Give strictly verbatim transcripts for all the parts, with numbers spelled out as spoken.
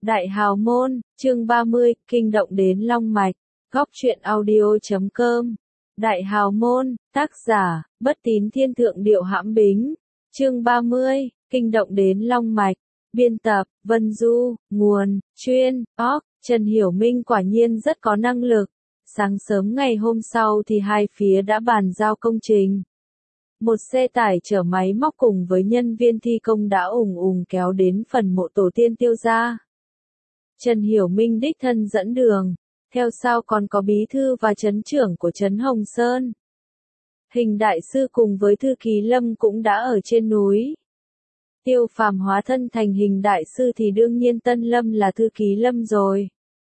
Đại Hào Môn, chương ba mươi, kinh động đến long mạch, góc truyện audio chấm com. Đại Hào Môn, tác giả, Bất Tín Thiên Thượng Điệu Hãm Bính, chương ba mươi, kinh động đến long mạch, biên tập, Vân Du, nguồn, chuyên, óc, Trần Hiểu Minh quả nhiên rất có năng lực. Sáng sớm ngày hôm sau thì hai phía đã bàn giao công trình. Một xe tải chở máy móc cùng với nhân viên thi công đã ùng ùng kéo đến phần mộ tổ tiên Tiêu gia. Trần Hiểu Minh đích thân dẫn đường, theo sau còn có bí thư và trấn trưởng của trấn Hồng Sơn. Hình đại sư cùng với thư ký Lâm cũng đã ở trên núi. Tiêu Phàm hóa thân thành hình đại sư thì đương nhiên Tân Lâm là thư ký Lâm rồi.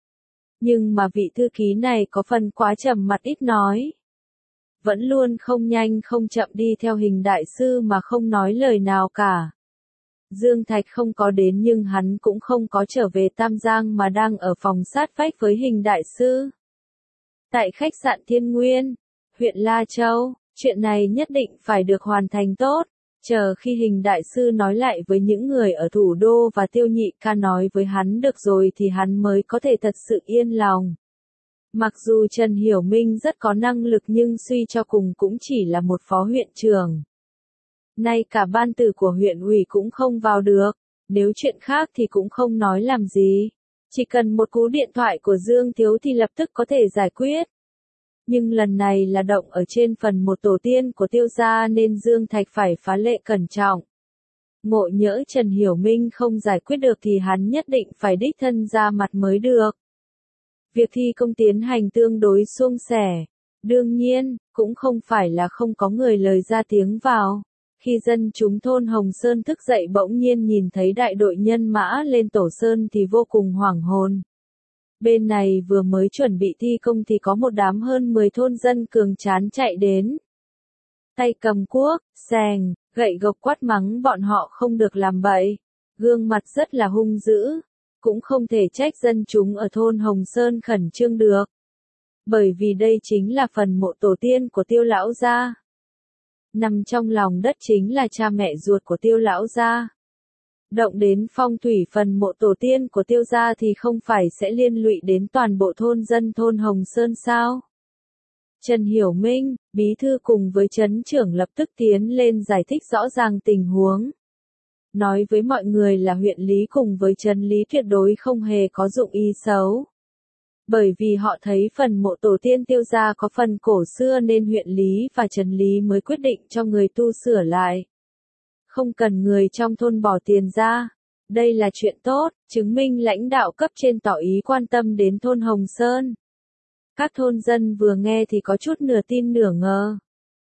Nhưng mà vị thư ký này có phần quá trầm mặt ít nói. Vẫn luôn không nhanh không chậm đi theo hình đại sư mà không nói lời nào cả. Dương Thạch không có đến nhưng hắn cũng không có trở về Tam Giang mà đang ở phòng sát vách với hình đại sư. Tại khách sạn Thiên Nguyên, huyện La Châu, chuyện này nhất định phải được hoàn thành tốt. Chờ khi hình đại sư nói lại với những người ở thủ đô và Tiêu Nhị ca nói với hắn được rồi thì hắn mới có thể thật sự yên lòng. Mặc dù Trần Hiểu Minh rất có năng lực nhưng suy cho cùng cũng chỉ là một phó huyện trưởng. Nay cả ban tử của huyện ủy cũng không vào được, nếu chuyện khác thì cũng không nói làm gì. Chỉ cần một cú điện thoại của Dương Thiếu thì lập tức có thể giải quyết. Nhưng lần này là động ở trên phần một tổ tiên của Tiêu gia nên Dương Thạch phải phá lệ cẩn trọng. Ngộ nhỡ Trần Hiểu Minh không giải quyết được thì hắn nhất định phải đích thân ra mặt mới được. Việc thi công tiến hành tương đối suôn sẻ. Đương nhiên, cũng không phải là không có người lời ra tiếng vào. Khi dân chúng thôn Hồng Sơn thức dậy bỗng nhiên nhìn thấy đại đội nhân mã lên tổ sơn thì vô cùng hoảng hồn. Bên này vừa mới chuẩn bị thi công thì có một đám hơn mười thôn dân cường tráng chạy đến. Tay cầm cuốc, xẻng, gậy gộc quát mắng bọn họ không được làm bậy. Gương mặt rất là hung dữ. Cũng không thể trách dân chúng ở thôn Hồng Sơn khẩn trương được. Bởi vì đây chính là phần mộ tổ tiên của Tiêu lão gia. Nằm trong lòng đất chính là cha mẹ ruột của Tiêu lão gia. Động đến phong thủy phần mộ tổ tiên của Tiêu gia thì không phải sẽ liên lụy đến toàn bộ thôn dân thôn Hồng Sơn sao? Trần Hiểu Minh, bí thư cùng với trấn trưởng lập tức tiến lên giải thích rõ ràng tình huống. Nói với mọi người là huyện lý cùng với trấn lý tuyệt đối không hề có dụng ý xấu. Bởi vì họ thấy phần mộ tổ tiên Tiêu gia có phần cổ xưa nên huyện lý và trấn lý mới quyết định cho người tu sửa lại. Không cần người trong thôn bỏ tiền ra. Đây là chuyện tốt, chứng minh lãnh đạo cấp trên tỏ ý quan tâm đến thôn Hồng Sơn. Các thôn dân vừa nghe thì có chút nửa tin nửa ngờ.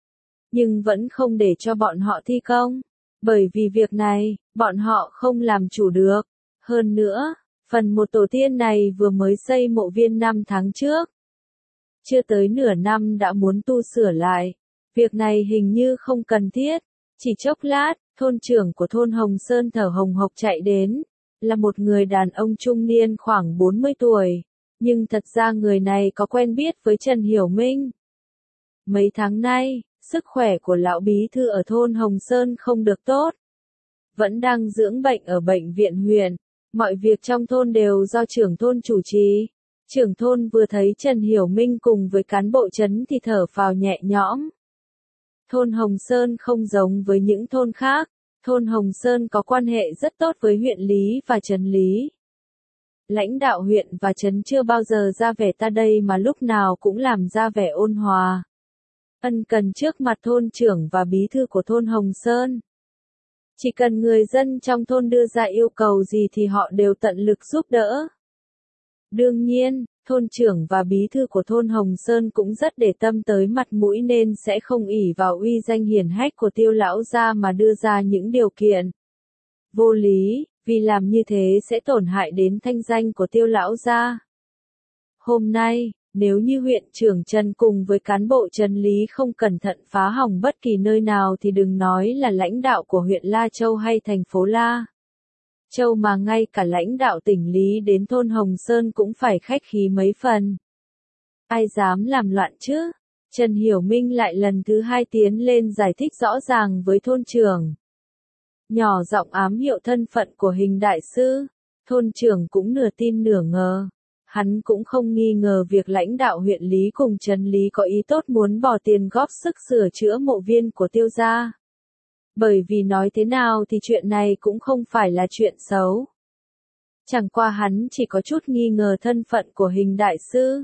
Nhưng vẫn không để cho bọn họ thi công. Bởi vì việc này, bọn họ không làm chủ được. Hơn nữa, phần một tổ tiên này vừa mới xây mộ viên năm tháng trước. Chưa tới nửa năm đã muốn tu sửa lại. Việc này hình như không cần thiết. Chỉ chốc lát, thôn trưởng của thôn Hồng Sơn thở hồng hộc chạy đến. Là một người đàn ông trung niên khoảng bốn mươi tuổi. Nhưng thật ra người này có quen biết với Trần Hiểu Minh. Mấy tháng nay, sức khỏe của lão bí thư ở thôn Hồng Sơn không được tốt. Vẫn đang dưỡng bệnh ở bệnh viện huyện. Mọi việc trong thôn đều do trưởng thôn chủ trì. Trưởng thôn vừa thấy Trần Hiểu Minh cùng với cán bộ trấn thì thở phào nhẹ nhõm. Thôn Hồng Sơn không giống với những thôn khác. Thôn Hồng Sơn có quan hệ rất tốt với huyện lý và trấn lý. Lãnh đạo huyện và trấn chưa bao giờ ra vẻ ta đây mà lúc nào cũng làm ra vẻ ôn hòa. Ân cần trước mặt thôn trưởng và bí thư của thôn Hồng Sơn. Chỉ cần người dân trong thôn đưa ra yêu cầu gì thì họ đều tận lực giúp đỡ. Đương nhiên, thôn trưởng và bí thư của thôn Hồng Sơn cũng rất để tâm tới mặt mũi nên sẽ không ỷ vào uy danh hiển hách của Tiêu lão gia mà đưa ra những điều kiện vô lý, vì làm như thế sẽ tổn hại đến thanh danh của Tiêu lão gia. Hôm nay, nếu như huyện trưởng Trần cùng với cán bộ trấn lý không cẩn thận phá hỏng bất kỳ nơi nào thì đừng nói là lãnh đạo của huyện La Châu hay thành phố La Châu mà ngay cả lãnh đạo tỉnh Lý đến thôn Hồng Sơn cũng phải khách khí mấy phần. Ai dám làm loạn chứ? Trần Hiểu Minh lại lần thứ hai tiến lên giải thích rõ ràng với thôn trưởng. Nhỏ giọng ám hiệu thân phận của hình đại sư. Thôn trưởng cũng nửa tin nửa ngờ. Hắn cũng không nghi ngờ việc lãnh đạo huyện Lý cùng Trấn Lý có ý tốt muốn bỏ tiền góp sức sửa chữa mộ viên của Tiêu gia. Bởi vì nói thế nào thì chuyện này cũng không phải là chuyện xấu. Chẳng qua hắn chỉ có chút nghi ngờ thân phận của Hình đại sư.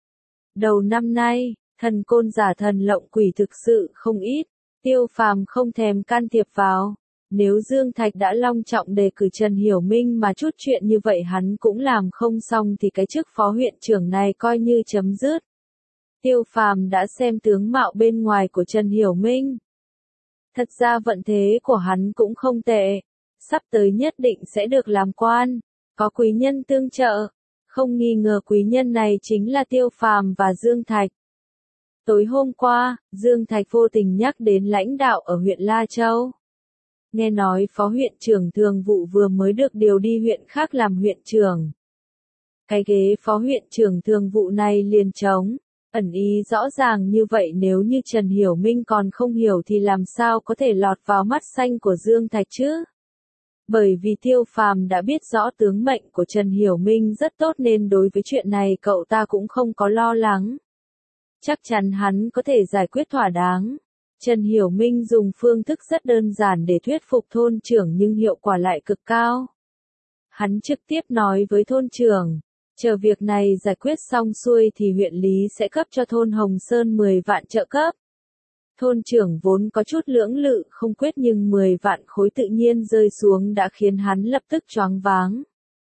Đầu năm nay, thần côn giả thần lộng quỷ thực sự không ít, Tiêu Phàm không thèm can thiệp vào. Nếu Dương Thạch đã long trọng đề cử Trần Hiểu Minh mà chút chuyện như vậy hắn cũng làm không xong thì cái chức phó huyện trưởng này coi như chấm dứt. Tiêu Phàm đã xem tướng mạo bên ngoài của Trần Hiểu Minh. Thật ra vận thế của hắn cũng không tệ, sắp tới nhất định sẽ được làm quan, có quý nhân tương trợ. Không nghi ngờ quý nhân này chính là Tiêu Phàm và Dương Thạch. Tối hôm qua, Dương Thạch vô tình nhắc đến lãnh đạo ở huyện La Châu. Nghe nói phó huyện trưởng thường vụ vừa mới được điều đi huyện khác làm huyện trưởng. Cái ghế phó huyện trưởng thường vụ này liền trống, ẩn ý rõ ràng như vậy nếu như Trần Hiểu Minh còn không hiểu thì làm sao có thể lọt vào mắt xanh của Dương Thạch chứ? Bởi vì Tiêu Phàm đã biết rõ tướng mệnh của Trần Hiểu Minh rất tốt nên đối với chuyện này cậu ta cũng không có lo lắng. Chắc chắn hắn có thể giải quyết thỏa đáng. Trần Hiểu Minh dùng phương thức rất đơn giản để thuyết phục thôn trưởng nhưng hiệu quả lại cực cao. Hắn trực tiếp nói với thôn trưởng, chờ việc này giải quyết xong xuôi thì huyện Lý sẽ cấp cho thôn Hồng Sơn mười vạn trợ cấp. Thôn trưởng vốn có chút lưỡng lự không quyết nhưng mười vạn khối tự nhiên rơi xuống đã khiến hắn lập tức choáng váng.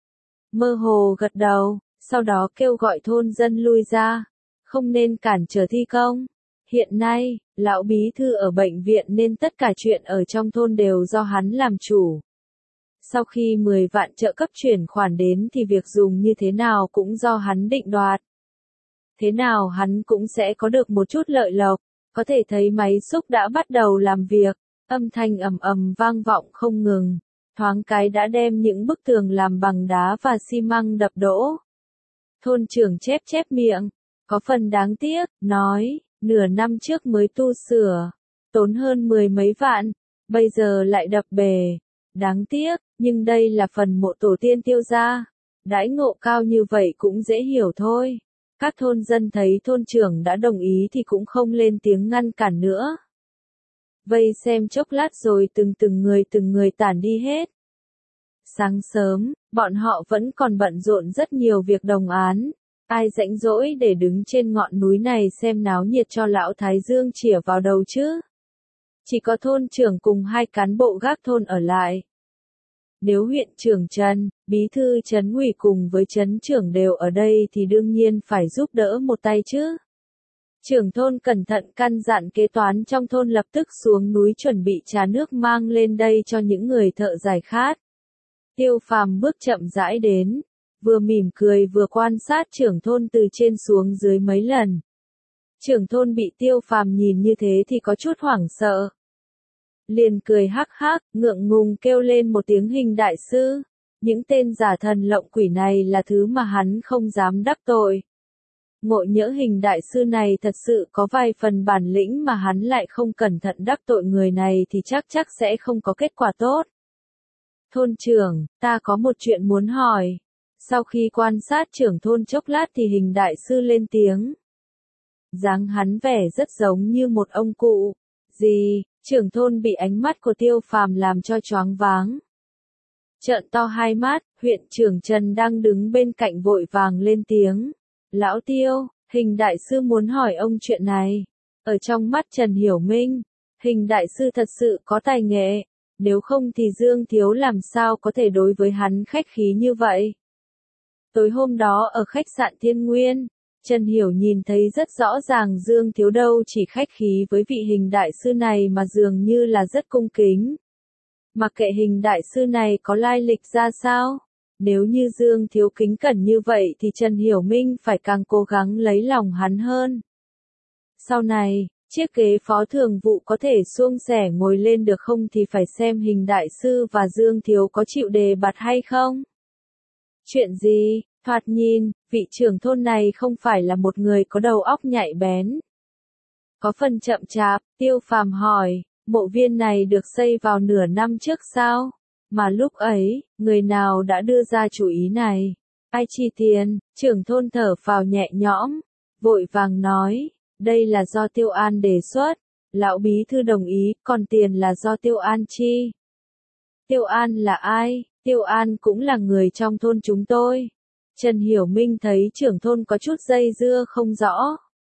Mơ hồ gật đầu, sau đó kêu gọi thôn dân lui ra, không nên cản trở thi công. Hiện nay, lão bí thư ở bệnh viện nên tất cả chuyện ở trong thôn đều do hắn làm chủ. Sau khi mười vạn trợ cấp chuyển khoản đến thì việc dùng như thế nào cũng do hắn định đoạt. Thế nào hắn cũng sẽ có được một chút lợi lộc, có thể thấy máy xúc đã bắt đầu làm việc, âm thanh ầm ầm vang vọng không ngừng, thoáng cái đã đem những bức tường làm bằng đá và xi măng đập đổ. Thôn trưởng chép chép miệng, có phần đáng tiếc, nói, nửa năm trước mới tu sửa, tốn hơn mười mấy vạn, bây giờ lại đập bể. Đáng tiếc, nhưng đây là phần mộ tổ tiên Tiêu gia, đãi ngộ cao như vậy cũng dễ hiểu thôi. Các thôn dân thấy thôn trưởng đã đồng ý thì cũng không lên tiếng ngăn cản nữa. Vây xem chốc lát rồi từng từng người từng người tản đi hết. Sáng sớm, bọn họ vẫn còn bận rộn rất nhiều việc đồng án. Ai rảnh rỗi để đứng trên ngọn núi này xem náo nhiệt cho lão Thái Dương chĩa vào đầu chứ? Chỉ có thôn trưởng cùng hai cán bộ gác thôn ở lại. Nếu huyện trưởng Trần, bí thư trấn ủy cùng với trấn trưởng đều ở đây thì đương nhiên phải giúp đỡ một tay chứ. Trưởng thôn cẩn thận căn dặn kế toán trong thôn lập tức xuống núi chuẩn bị trà nước mang lên đây cho những người thợ giải khát. Tiêu Phàm bước chậm rãi đến, vừa mỉm cười vừa quan sát trưởng thôn từ trên xuống dưới mấy lần. Trưởng thôn bị Tiêu Phàm nhìn như thế thì có chút hoảng sợ. Liền cười hắc hắc, ngượng ngùng kêu lên một tiếng Hình đại sư. Những tên giả thần lộng quỷ này là thứ mà hắn không dám đắc tội. Ngộ nhỡ Hình đại sư này thật sự có vài phần bản lĩnh mà hắn lại không cẩn thận đắc tội người này thì chắc chắc sẽ không có kết quả tốt. Thôn trưởng, ta có một chuyện muốn hỏi. Sau khi quan sát trưởng thôn chốc lát thì Hình đại sư lên tiếng. Dáng hắn vẻ rất giống như một ông cụ. Gì? Trưởng thôn bị ánh mắt của Tiêu Phàm làm cho choáng váng. Trợn to hai mắt, huyện trưởng Trần đang đứng bên cạnh vội vàng lên tiếng. Lão Tiêu, Hình đại sư muốn hỏi ông chuyện này. Ở trong mắt Trần Hiểu Minh, Hình đại sư thật sự có tài nghệ. Nếu không thì Dương Thiếu làm sao có thể đối với hắn khách khí như vậy. Tối hôm đó ở khách sạn Thiên Nguyên, Trần Hiểu nhìn thấy rất rõ ràng Dương Thiếu đâu chỉ khách khí với vị Hình đại sư này mà dường như là rất cung kính. Mặc kệ Hình đại sư này có lai lịch ra sao, nếu như Dương Thiếu kính cẩn như vậy thì Trần Hiểu Minh phải càng cố gắng lấy lòng hắn hơn. Sau này, chiếc ghế phó thường vụ có thể suông sẻ ngồi lên được không thì phải xem Hình đại sư và Dương Thiếu có chịu đề bạt hay không. Chuyện gì? Thoạt nhìn, vị trưởng thôn này không phải là một người có đầu óc nhạy bén. Có phần chậm chạp, Tiêu Phàm hỏi, mộ viên này được xây vào nửa năm trước sao? Mà lúc ấy, người nào đã đưa ra chủ ý này? Ai chi tiền? Trưởng thôn thở phào nhẹ nhõm, vội vàng nói, đây là do Tiêu An đề xuất. Lão bí thư đồng ý, còn tiền là do Tiêu An chi. Tiêu An là ai? Tiêu An cũng là người trong thôn chúng tôi. Trần Hiểu Minh thấy trưởng thôn có chút dây dưa không rõ,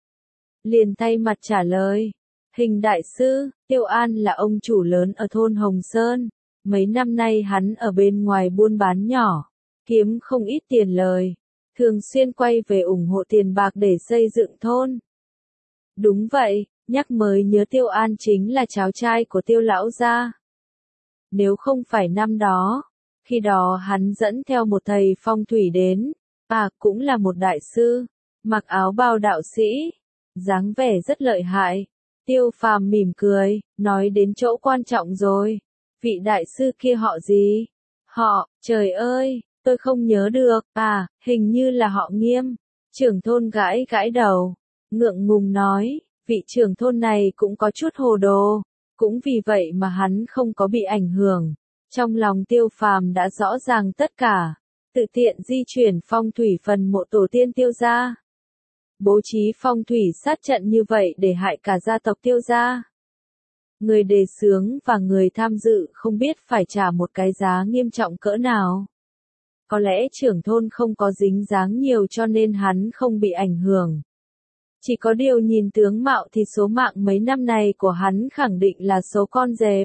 liền thay mặt trả lời. Hình đại sư, Tiêu An là ông chủ lớn ở thôn Hồng Sơn. Mấy năm nay hắn ở bên ngoài buôn bán nhỏ, kiếm không ít tiền lời, thường xuyên quay về ủng hộ tiền bạc để xây dựng thôn. Đúng vậy, nhắc mới nhớ Tiêu An chính là cháu trai của Tiêu lão gia. Nếu không phải năm đó, khi đó hắn dẫn theo một thầy phong thủy đến, à cũng là một đại sư, mặc áo bào đạo sĩ, dáng vẻ rất lợi hại. Tiêu Phàm mỉm cười, nói đến chỗ quan trọng rồi. Vị đại sư kia họ gì? Họ, trời ơi, tôi không nhớ được, à, hình như là họ Nghiêm. Trưởng thôn gãi gãi đầu, ngượng ngùng nói, vị trưởng thôn này cũng có chút hồ đồ, cũng vì vậy mà hắn không có bị ảnh hưởng. Trong lòng Tiêu Phàm đã rõ ràng tất cả, tự tiện di chuyển phong thủy phần mộ tổ tiên Tiêu gia. Bố trí phong thủy sát trận như vậy để hại cả gia tộc Tiêu gia. Người đề xướng và người tham dự không biết phải trả một cái giá nghiêm trọng cỡ nào. Có lẽ trưởng thôn không có dính dáng nhiều cho nên hắn không bị ảnh hưởng. Chỉ có điều nhìn tướng mạo thì số mạng mấy năm này của hắn khẳng định là số con dẹp.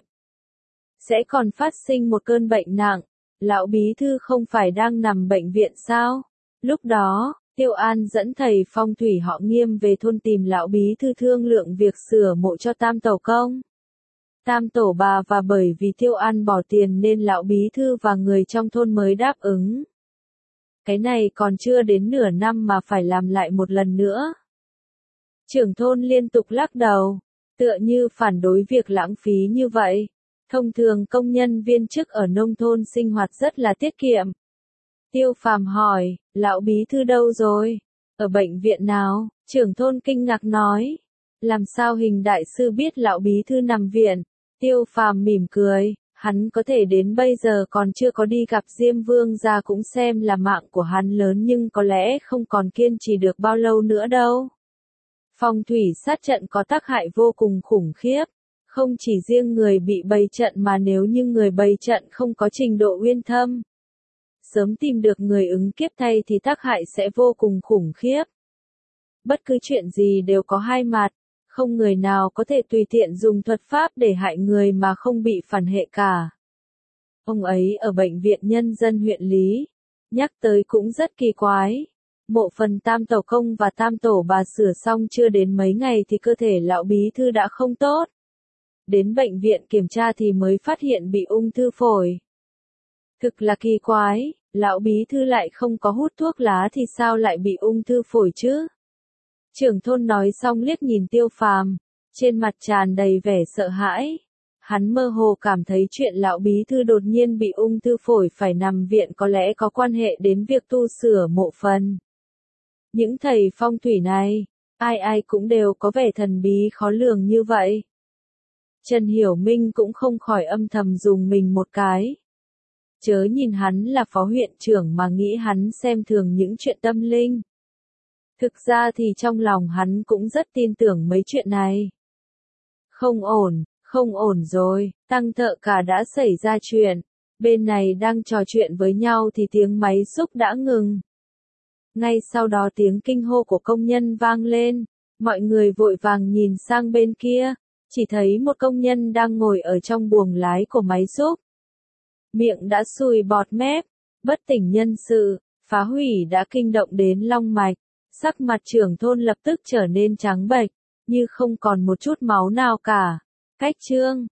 Sẽ còn phát sinh một cơn bệnh nặng. Lão bí thư không phải đang nằm bệnh viện sao? Lúc đó, Tiêu An dẫn thầy phong thủy họ Nghiêm về thôn tìm lão bí thư thương lượng việc sửa mộ cho Tam Tổ Công, Tam Tổ bà, và bởi vì Tiêu An bỏ tiền nên lão bí thư và người trong thôn mới đáp ứng. Cái này còn chưa đến nửa năm mà phải làm lại một lần nữa. Trưởng thôn liên tục lắc đầu, tựa như phản đối việc lãng phí như vậy. Thông thường công nhân viên chức ở nông thôn sinh hoạt rất là tiết kiệm. Tiêu Phàm hỏi, lão bí thư đâu rồi? Ở bệnh viện nào? Trưởng thôn kinh ngạc nói. Làm sao Hình đại sư biết lão bí thư nằm viện? Tiêu Phàm mỉm cười, hắn có thể đến bây giờ còn chưa có đi gặp Diêm Vương gia cũng xem là mạng của hắn lớn, nhưng có lẽ không còn kiên trì được bao lâu nữa đâu. Phong thủy sát trận có tác hại vô cùng khủng khiếp. Không chỉ riêng người bị bày trận mà nếu như người bày trận không có trình độ uyên thâm, sớm tìm được người ứng kiếp thay thì tác hại sẽ vô cùng khủng khiếp. Bất cứ chuyện gì đều có hai mặt, không người nào có thể tùy tiện dùng thuật pháp để hại người mà không bị phản hệ cả. Ông ấy ở bệnh viện nhân dân huyện Lý, nhắc tới cũng rất kỳ quái. Mộ phần Tam Tổ Công và Tam Tổ bà sửa xong chưa đến mấy ngày thì cơ thể lão bí thư đã không tốt. Đến bệnh viện kiểm tra thì mới phát hiện bị ung thư phổi. Thực là kỳ quái, lão bí thư lại không có hút thuốc lá thì sao lại bị ung thư phổi chứ? Trưởng thôn nói xong liếc nhìn Tiêu Phàm, trên mặt tràn đầy vẻ sợ hãi. Hắn mơ hồ cảm thấy chuyện lão bí thư đột nhiên bị ung thư phổi phải nằm viện có lẽ có quan hệ đến việc tu sửa mộ phần. Những thầy phong thủy này, ai ai cũng đều có vẻ thần bí khó lường như vậy. Trần Hiểu Minh cũng không khỏi âm thầm dùng mình một cái. Chớ nhìn hắn là phó huyện trưởng mà nghĩ hắn xem thường những chuyện tâm linh. Thực ra thì trong lòng hắn cũng rất tin tưởng mấy chuyện này. Không ổn, không ổn rồi, Tăng Thợ Cả đã xảy ra chuyện. Bên này đang trò chuyện với nhau thì tiếng máy xúc đã ngừng. Ngay sau đó tiếng kinh hô của công nhân vang lên. Mọi người vội vàng nhìn sang bên kia. Chỉ thấy một công nhân đang ngồi ở trong buồng lái của máy xúc. Miệng đã sùi bọt mép, bất tỉnh nhân sự, phá hủy đã kinh động đến long mạch. Sắc mặt trưởng thôn lập tức trở nên trắng bệch, như không còn một chút máu nào cả. Cách chương